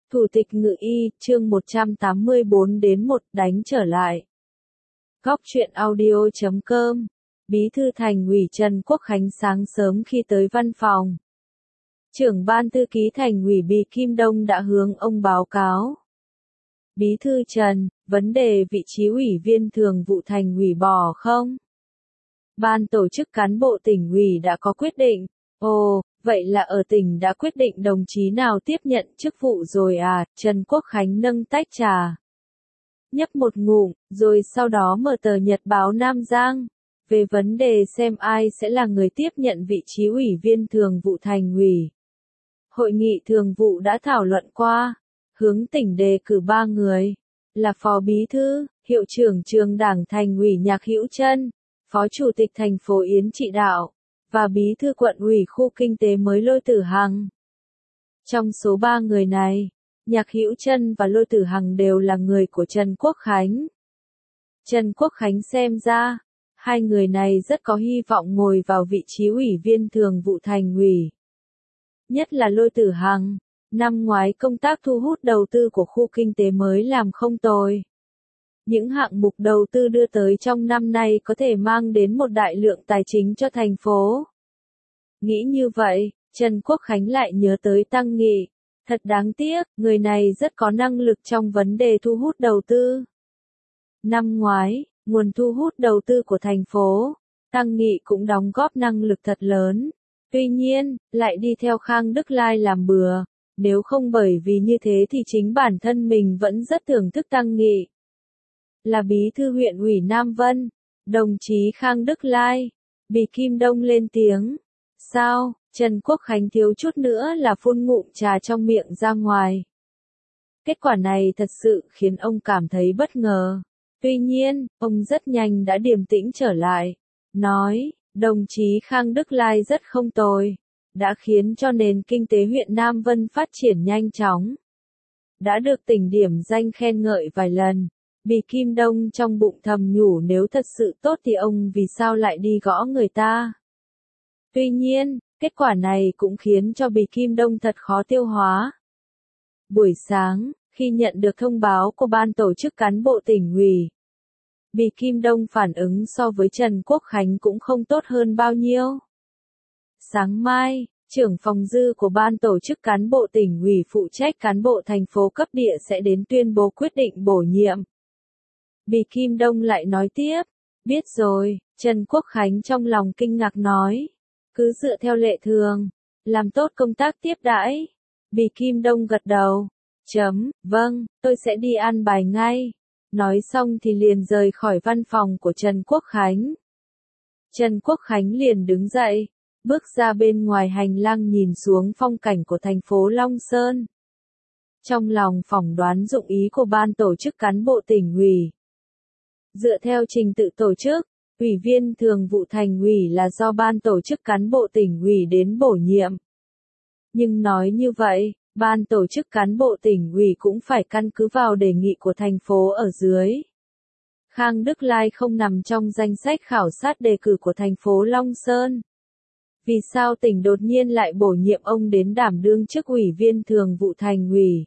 Thủ tịch Ngự Y, chương 184 đến 1 đánh trở lại. Góc truyện audio.com. Bí thư Thành ủy Trần Quốc Khánh sáng sớm khi tới văn phòng. Trưởng ban thư ký Thành ủy Bì Kim Đông đã hướng ông báo cáo. Bí thư Trần, vấn đề vị trí ủy viên thường vụ Thành ủy bỏ không? Ban tổ chức cán bộ tỉnh ủy đã có quyết định. Ồ, vậy là ở tỉnh đã quyết định đồng chí nào tiếp nhận chức vụ rồi à? Trần Quốc Khánh nâng tách trà, nhấp một ngụm, rồi sau đó mở tờ Nhật báo Nam Giang. Về vấn đề xem ai sẽ là người tiếp nhận vị trí ủy viên thường vụ Thành ủy. Hội nghị thường vụ đã thảo luận qua, hướng tỉnh đề cử 3 người, là Phó Bí thư, Hiệu trưởng Trường Đảng Thành ủy Nhạc Hữu Trân, Phó Chủ tịch thành phố Yến Trị Đạo, và Bí thư quận ủy khu kinh tế mới Lôi Tử Hằng. Trong số 3 người này, Nhạc Hữu Trân và Lôi Tử Hằng đều là người của Trần Quốc Khánh. Trần Quốc Khánh xem ra, hai người này rất có hy vọng ngồi vào vị trí ủy viên thường vụ Thành ủy. Nhất là Lôi Tử Hằng, năm ngoái công tác thu hút đầu tư của khu kinh tế mới làm không tồi. Những hạng mục đầu tư đưa tới trong năm nay có thể mang đến một đại lượng tài chính cho thành phố. Nghĩ như vậy, Trần Quốc Khánh lại nhớ tới Tăng Nghị. Thật đáng tiếc, người này rất có năng lực trong vấn đề thu hút đầu tư. Năm ngoái, nguồn thu hút đầu tư của thành phố, Tăng Nghị cũng đóng góp năng lực thật lớn. Tuy nhiên, lại đi theo Khang Đức Lai làm bừa. Nếu không bởi vì như thế thì chính bản thân mình vẫn rất thưởng thức Tăng Nghị. Là bí thư huyện ủy Nam Vân, đồng chí Khang Đức Lai, Bì Kim Đông lên tiếng. Sao, Trần Quốc Khánh thiếu chút nữa là phun ngụm trà trong miệng ra ngoài. Kết quả này thật sự khiến ông cảm thấy bất ngờ. Tuy nhiên, ông rất nhanh đã điềm tĩnh trở lại. Nói, đồng chí Khang Đức Lai rất không tồi. Đã khiến cho nền kinh tế huyện Nam Vân phát triển nhanh chóng. Đã được tỉnh điểm danh khen ngợi vài lần. Bì Kim Đông trong bụng thầm nhủ nếu thật sự tốt thì ông vì sao lại đi gõ người ta. Tuy nhiên, kết quả này cũng khiến cho Bì Kim Đông thật khó tiêu hóa. Buổi sáng, khi nhận được thông báo của ban tổ chức cán bộ tỉnh ủy, Bì Kim Đông phản ứng so với Trần Quốc Khánh cũng không tốt hơn bao nhiêu. Sáng mai, trưởng phòng dư của ban tổ chức cán bộ tỉnh ủy phụ trách cán bộ thành phố cấp địa sẽ đến tuyên bố quyết định bổ nhiệm. Bì Kim Đông lại nói tiếp, biết rồi, Trần Quốc Khánh trong lòng kinh ngạc nói, cứ dựa theo lệ thường, làm tốt công tác tiếp đãi. Bì Kim Đông gật đầu, vâng, tôi sẽ đi an bài ngay. Nói xong thì liền rời khỏi văn phòng của Trần Quốc Khánh. Trần Quốc Khánh liền đứng dậy, bước ra bên ngoài hành lang nhìn xuống phong cảnh của thành phố Long Sơn. Trong lòng phỏng đoán dụng ý của ban tổ chức cán bộ tỉnh ủy. Dựa theo trình tự tổ chức, ủy viên thường vụ Thành ủy là do ban tổ chức cán bộ tỉnh ủy đến bổ nhiệm. Nhưng nói như vậy, ban tổ chức cán bộ tỉnh ủy cũng phải căn cứ vào đề nghị của thành phố ở dưới. Khang Đức Lai không nằm trong danh sách khảo sát đề cử của thành phố Long Sơn. Vì sao tỉnh đột nhiên lại bổ nhiệm ông đến đảm đương chức ủy viên thường vụ Thành ủy?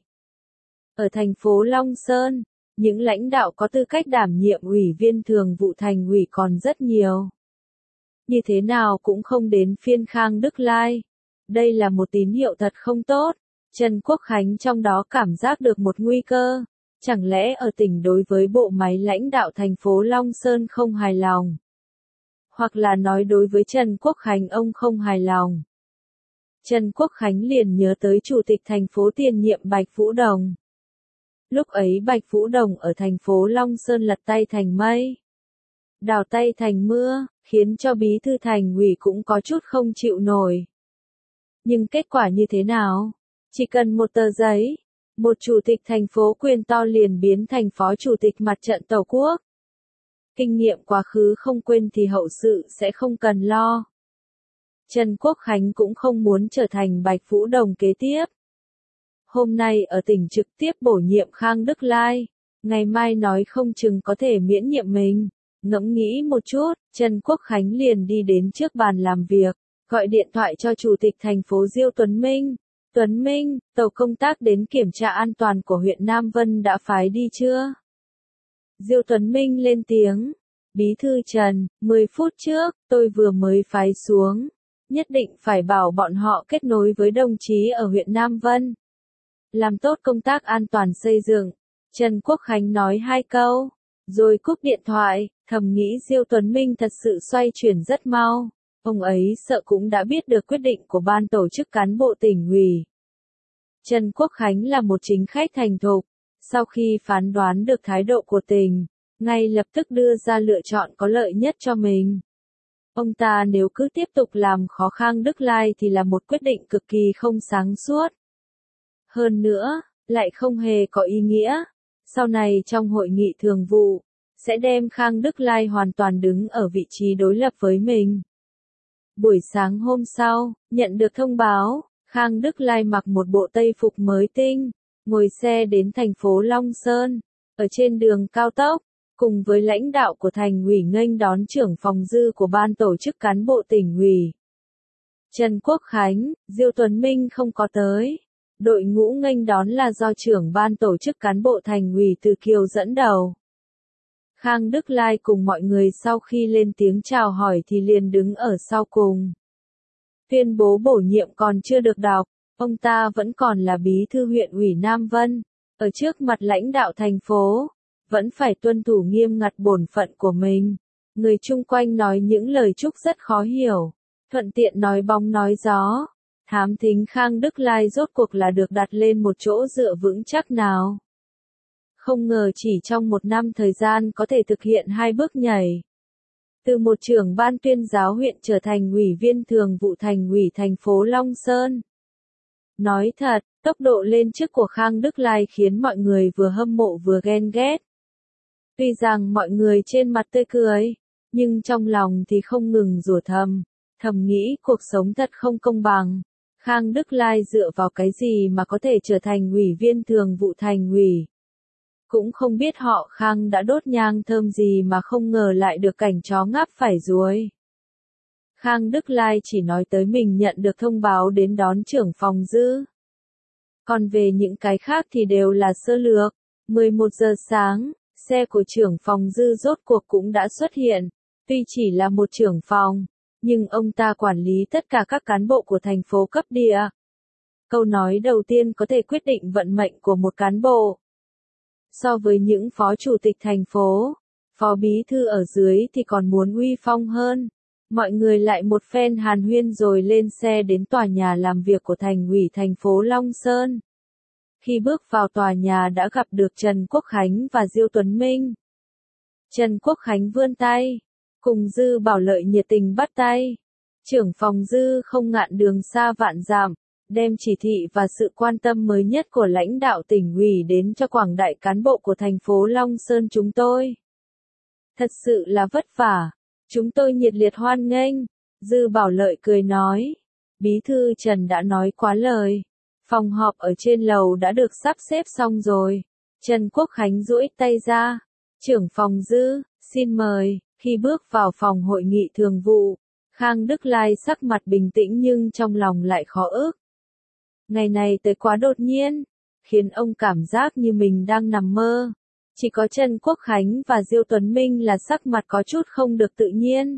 Ở thành phố Long Sơn, những lãnh đạo có tư cách đảm nhiệm ủy viên thường vụ Thành ủy còn rất nhiều. Như thế nào cũng không đến phiên Khang Đức Lai. Đây là một tín hiệu thật không tốt. Trần Quốc Khánh trong đó cảm giác được một nguy cơ. Chẳng lẽ ở tỉnh đối với bộ máy lãnh đạo thành phố Long Sơn không hài lòng? Hoặc là nói đối với Trần Quốc Khánh ông không hài lòng. Trần Quốc Khánh liền nhớ tới Chủ tịch thành phố tiền nhiệm Bạch Vũ Đồng. Lúc ấy Bạch Vũ Đồng ở thành phố Long Sơn lật tay thành mây, đảo tay thành mưa, khiến cho bí thư Thành ủy cũng có chút không chịu nổi. Nhưng kết quả như thế nào? Chỉ cần một tờ giấy, một chủ tịch thành phố quyền to liền biến thành phó chủ tịch mặt trận Tổ quốc. Kinh nghiệm quá khứ không quên thì hậu sự sẽ không cần lo. Trần Quốc Khánh cũng không muốn trở thành Bạch Vũ Đồng kế tiếp. Hôm nay ở tỉnh trực tiếp bổ nhiệm Khang Đức Lai, ngày mai nói không chừng có thể miễn nhiệm mình. Ngẫm nghĩ một chút, Trần Quốc Khánh liền đi đến trước bàn làm việc, gọi điện thoại cho Chủ tịch thành phố Diêu Tuấn Minh. Tuấn Minh, tổ công tác đến kiểm tra an toàn của huyện Nam Vân đã phái đi chưa? Diêu Tuấn Minh lên tiếng. Bí thư Trần, 10 phút trước, tôi vừa mới phái xuống. Nhất định phải bảo bọn họ kết nối với đồng chí ở huyện Nam Vân. Làm tốt công tác an toàn xây dựng. Trần Quốc Khánh nói 2 câu, rồi cúp điện thoại, thầm nghĩ Diêu Tuấn Minh thật sự xoay chuyển rất mau. Ông ấy sợ cũng đã biết được quyết định của ban tổ chức cán bộ tỉnh ủy. Trần Quốc Khánh là một chính khách thành thục, sau khi phán đoán được thái độ của tỉnh, ngay lập tức đưa ra lựa chọn có lợi nhất cho mình. Ông ta nếu cứ tiếp tục làm khó Khang Đức Lai thì là một quyết định cực kỳ không sáng suốt. Hơn nữa, lại không hề có ý nghĩa. Sau này trong hội nghị thường vụ, sẽ đem Khang Đức Lai hoàn toàn đứng ở vị trí đối lập với mình. Buổi sáng hôm sau, nhận được thông báo, Khang Đức Lai mặc một bộ tây phục mới tinh, ngồi xe đến thành phố Long Sơn, ở trên đường cao tốc, cùng với lãnh đạo của thành ủy nghênh đón trưởng phòng dư của ban tổ chức cán bộ tỉnh ủy. Trần Quốc Khánh, Diêu Tuấn Minh không có tới. Đội ngũ nghênh đón là do trưởng ban tổ chức cán bộ thành ủy Từ Kiều dẫn đầu. Khang Đức Lai cùng mọi người sau khi lên tiếng chào hỏi thì liền đứng ở sau cùng. Tuyên bố bổ nhiệm còn chưa được đọc, ông ta vẫn còn là bí thư huyện ủy Nam Vân, ở trước mặt lãnh đạo thành phố, vẫn phải tuân thủ nghiêm ngặt bổn phận của mình. Người chung quanh nói những lời chúc rất khó hiểu, thuận tiện nói bóng nói gió. Thám thính Khang Đức Lai rốt cuộc là được đặt lên một chỗ dựa vững chắc nào. Không ngờ chỉ trong 1 năm thời gian có thể thực hiện 2 bước nhảy. Từ một trưởng ban tuyên giáo huyện trở thành ủy viên thường vụ thành ủy thành phố Long Sơn. Nói thật, tốc độ lên chức của Khang Đức Lai khiến mọi người vừa hâm mộ vừa ghen ghét. Tuy rằng mọi người trên mặt tươi cười, nhưng trong lòng thì không ngừng rủa thầm nghĩ cuộc sống thật không công bằng. Khang Đức Lai dựa vào cái gì mà có thể trở thành ủy viên thường vụ thành ủy. Cũng không biết họ Khang đã đốt nhang thơm gì mà không ngờ lại được cảnh chó ngáp phải ruồi. Khang Đức Lai chỉ nói tới mình nhận được thông báo đến đón trưởng phòng dư. Còn về những cái khác thì đều là sơ lược. 11 giờ sáng, xe của trưởng phòng dư rốt cuộc cũng đã xuất hiện. Tuy chỉ là một trưởng phòng, nhưng ông ta quản lý tất cả các cán bộ của thành phố cấp địa. Câu nói đầu tiên có thể quyết định vận mệnh của một cán bộ. So với những phó chủ tịch thành phố, phó bí thư ở dưới thì còn muốn uy phong hơn. Mọi người lại một phen hàn huyên rồi lên xe đến tòa nhà làm việc của thành ủy thành phố Long Sơn. Khi bước vào tòa nhà đã gặp được Trần Quốc Khánh và Diêu Tuấn Minh. Trần Quốc Khánh vươn tay, cùng Dư Bảo Lợi nhiệt tình bắt tay. Trưởng phòng Dư không ngại đường xa vạn dặm, đem chỉ thị và sự quan tâm mới nhất của lãnh đạo tỉnh ủy đến cho quảng đại cán bộ của thành phố Long Sơn chúng tôi. Thật sự là vất vả, chúng tôi nhiệt liệt hoan nghênh. Dư Bảo Lợi cười nói, bí thư Trần đã nói quá lời. Phòng họp ở trên lầu đã được sắp xếp xong rồi. Trần Quốc Khánh duỗi tay ra. Trưởng phòng Dư, xin mời. Khi bước vào phòng hội nghị thường vụ, Khang Đức Lai sắc mặt bình tĩnh nhưng trong lòng lại khó ức. Ngày này tới quá đột nhiên, khiến ông cảm giác như mình đang nằm mơ. Chỉ có Trần Quốc Khánh và Diêu Tuấn Minh là sắc mặt có chút không được tự nhiên.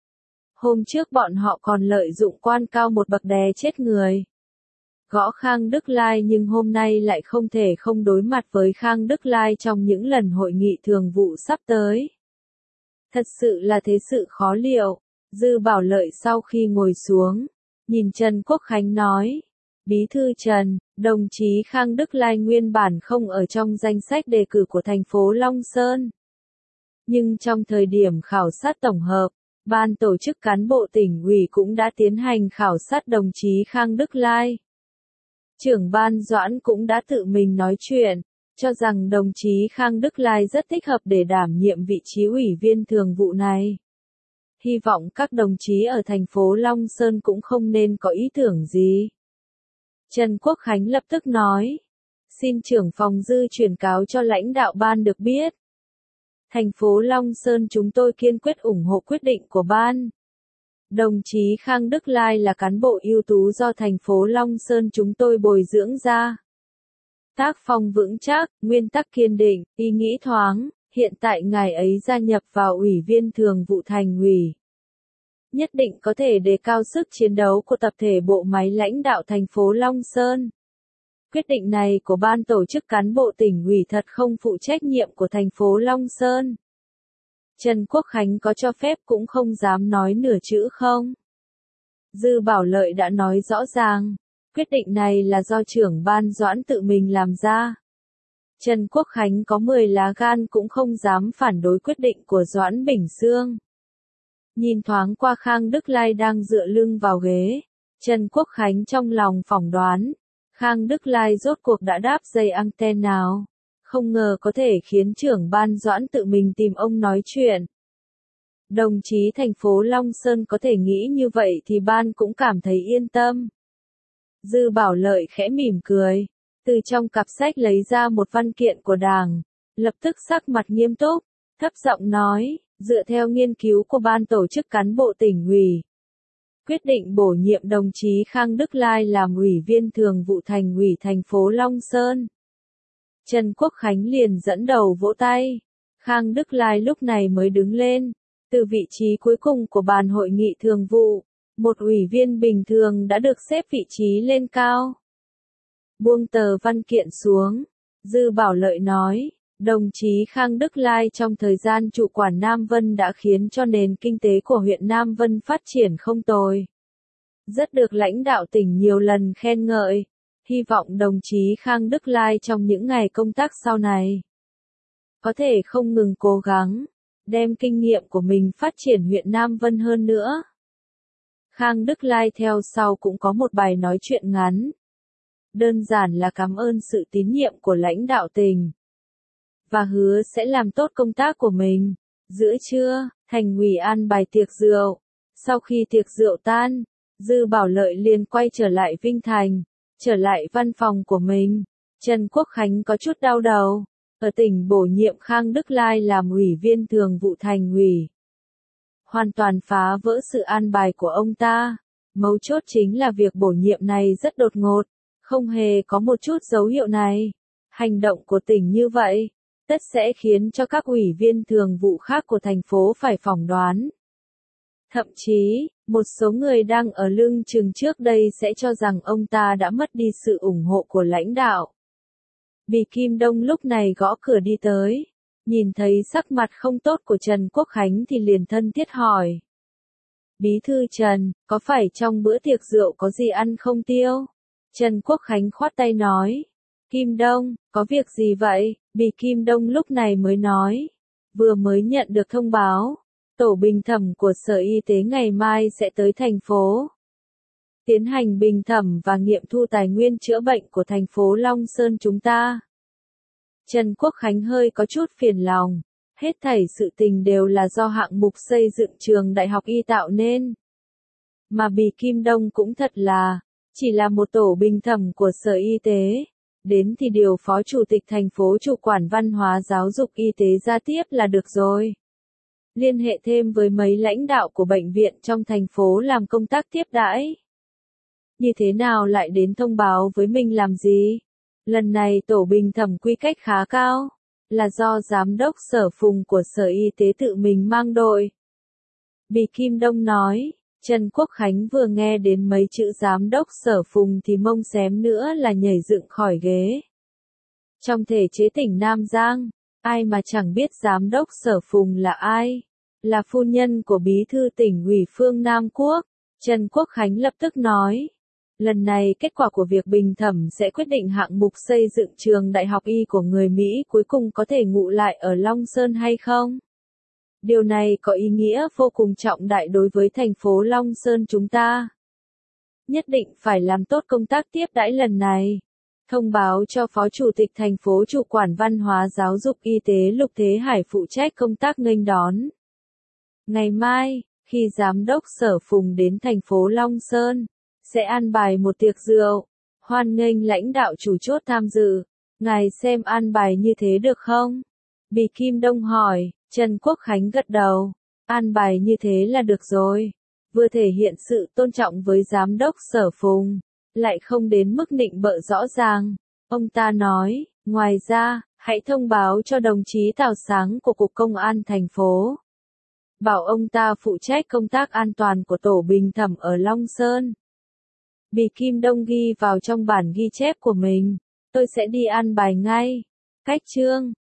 Hôm trước bọn họ còn lợi dụng quan cao một bậc đè chết người. Gõ Khang Đức Lai nhưng hôm nay lại không thể không đối mặt với Khang Đức Lai trong những lần hội nghị thường vụ sắp tới. Thật sự là thế sự khó liệu. Dư Bảo Lợi sau khi ngồi xuống, nhìn Trần Quốc Khánh nói, bí thư Trần, đồng chí Khang Đức Lai nguyên bản không ở trong danh sách đề cử của thành phố Long Sơn. Nhưng trong thời điểm khảo sát tổng hợp, ban tổ chức cán bộ tỉnh ủy cũng đã tiến hành khảo sát đồng chí Khang Đức Lai. Trưởng ban Doãn cũng đã tự mình nói chuyện, cho rằng đồng chí Khang Đức Lai rất thích hợp để đảm nhiệm vị trí ủy viên thường vụ này. Hy vọng các đồng chí ở thành phố Long Sơn cũng không nên có ý tưởng gì. Trần Quốc Khánh lập tức nói, xin trưởng phòng Dư truyền cáo cho lãnh đạo ban được biết. Thành phố Long Sơn chúng tôi kiên quyết ủng hộ quyết định của ban. Đồng chí Khang Đức Lai là cán bộ ưu tú do thành phố Long Sơn chúng tôi bồi dưỡng ra. Tác phong vững chắc, nguyên tắc kiên định, ý nghĩ thoáng, hiện tại ngài ấy gia nhập vào Ủy viên Thường vụ Thành ủy. Nhất định có thể đề cao sức chiến đấu của tập thể bộ máy lãnh đạo thành phố Long Sơn. Quyết định này của ban tổ chức cán bộ tỉnh ủy thật không phụ trách nhiệm của thành phố Long Sơn. Trần Quốc Khánh có cho phép cũng không dám nói nửa chữ không. Dư Bảo Lợi đã nói rõ ràng, quyết định này là do trưởng ban Doãn tự mình làm ra. Trần Quốc Khánh có 10 lá gan cũng không dám phản đối quyết định của Doãn Bình Xương. Nhìn thoáng qua Khang Đức Lai đang dựa lưng vào ghế, Trần Quốc Khánh trong lòng phỏng đoán, Khang Đức Lai rốt cuộc đã đáp dây anten nào, không ngờ có thể khiến trưởng ban Doãn tự mình tìm ông nói chuyện. Đồng chí thành phố Long Sơn có thể nghĩ như vậy thì ban cũng cảm thấy yên tâm. Dư Bảo Lợi khẽ mỉm cười, từ trong cặp sách lấy ra một văn kiện của Đảng, lập tức sắc mặt nghiêm túc, thấp giọng nói, dựa theo nghiên cứu của ban tổ chức cán bộ tỉnh ủy, quyết định bổ nhiệm đồng chí Khang Đức Lai làm Ủy viên Thường vụ Thành ủy thành phố Long Sơn. Trần Quốc Khánh liền dẫn đầu vỗ tay. Khang Đức Lai lúc này mới đứng lên, từ vị trí cuối cùng của bàn hội nghị thường vụ, một ủy viên bình thường đã được xếp vị trí lên cao. Buông tờ văn kiện xuống, Dư Bảo Lợi nói, đồng chí Khang Đức Lai trong thời gian chủ quản Nam Vân đã khiến cho nền kinh tế của huyện Nam Vân phát triển không tồi. Rất được lãnh đạo tỉnh nhiều lần khen ngợi, hy vọng đồng chí Khang Đức Lai trong những ngày công tác sau này có thể không ngừng cố gắng, đem kinh nghiệm của mình phát triển huyện Nam Vân hơn nữa. Khang Đức Lai theo sau cũng có một bài nói chuyện ngắn. Đơn giản là cảm ơn sự tín nhiệm của lãnh đạo tỉnh. Và hứa sẽ làm tốt công tác của mình. Giữa trưa, Thành ủy an bài tiệc rượu. Sau khi tiệc rượu tan, Dư Bảo Lợi liền quay trở lại Vinh Thành, trở lại văn phòng của mình. Trần Quốc Khánh có chút đau đầu. Ở tỉnh bổ nhiệm Khang Đức Lai làm Ủy viên Thường vụ Thành ủy. Hoàn toàn phá vỡ sự an bài của ông ta. Mấu chốt chính là việc bổ nhiệm này rất đột ngột, không hề có một chút dấu hiệu này. Hành động của tỉnh như vậy, tất sẽ khiến cho các ủy viên thường vụ khác của thành phố phải phỏng đoán. Thậm chí, một số người đang ở lưng chừng trước đây sẽ cho rằng ông ta đã mất đi sự ủng hộ của lãnh đạo. Bì Kim Đông lúc này gõ cửa đi tới, nhìn thấy sắc mặt không tốt của Trần Quốc Khánh thì liền thân thiết hỏi. Bí thư Trần, có phải trong bữa tiệc rượu có gì ăn không tiêu? Trần Quốc Khánh khoát tay nói. Kim Đông, có việc gì vậy? Bì Kim Đông lúc này mới nói. Vừa mới nhận được thông báo, tổ bình thẩm của Sở Y tế ngày mai sẽ tới thành phố. Tiến hành bình thẩm và nghiệm thu tài nguyên chữa bệnh của thành phố Long Sơn chúng ta. Trần Quốc Khánh hơi có chút phiền lòng. Hết thảy sự tình đều là do hạng mục xây dựng trường đại học y tạo nên. Mà Bì Kim Đông cũng thật là, chỉ là một tổ bình thẩm của Sở Y tế. Đến thì điều Phó Chủ tịch thành phố chủ quản văn hóa giáo dục y tế ra tiếp là được rồi. Liên hệ thêm với mấy lãnh đạo của bệnh viện trong thành phố làm công tác tiếp đãi. Như thế nào lại đến thông báo với mình làm gì? Lần này tổ bình thẩm quy cách khá cao, là do Giám đốc Sở Phùng của Sở Y tế tự mình mang đội. Bì Kim Đông nói, Trần Quốc Khánh vừa nghe đến mấy chữ Giám đốc Sở Phùng thì mông xém nữa là nhảy dựng khỏi ghế. Trong thể chế tỉnh Nam Giang, ai mà chẳng biết Giám đốc Sở Phùng là ai? Là phu nhân của Bí thư tỉnh ủy Phương Nam Quốc. Trần Quốc Khánh lập tức nói. Lần này kết quả của việc bình thẩm sẽ quyết định hạng mục xây dựng trường đại học y của người Mỹ cuối cùng có thể ngụ lại ở Long Sơn hay không? Điều này có ý nghĩa vô cùng trọng đại đối với thành phố Long Sơn chúng ta. Nhất định phải làm tốt công tác tiếp đãi lần này. Thông báo cho Phó Chủ tịch thành phố chủ quản văn hóa giáo dục y tế Lục Thế Hải phụ trách công tác nghênh đón. Ngày mai, khi Giám đốc Sở Phùng đến thành phố Long Sơn, sẽ an bài một tiệc rượu, hoan nghênh lãnh đạo chủ chốt tham dự. Ngài xem an bài như thế được không? Bì Kim Đông hỏi, Trần Quốc Khánh gật đầu. An bài như thế là được rồi. vừa thể hiện sự tôn trọng với giám đốc Sở Phùng, lại không đến mức nịnh bợ rõ ràng. Ông ta nói, ngoài ra, hãy thông báo cho đồng chí Tào Sáng của Cục Công an thành phố. Bảo ông ta phụ trách công tác an toàn của tổ bình thẩm ở Long Sơn. Bì Kim Đông ghi vào trong bản ghi chép của mình, tôi sẽ đi an bài ngay. Cách chương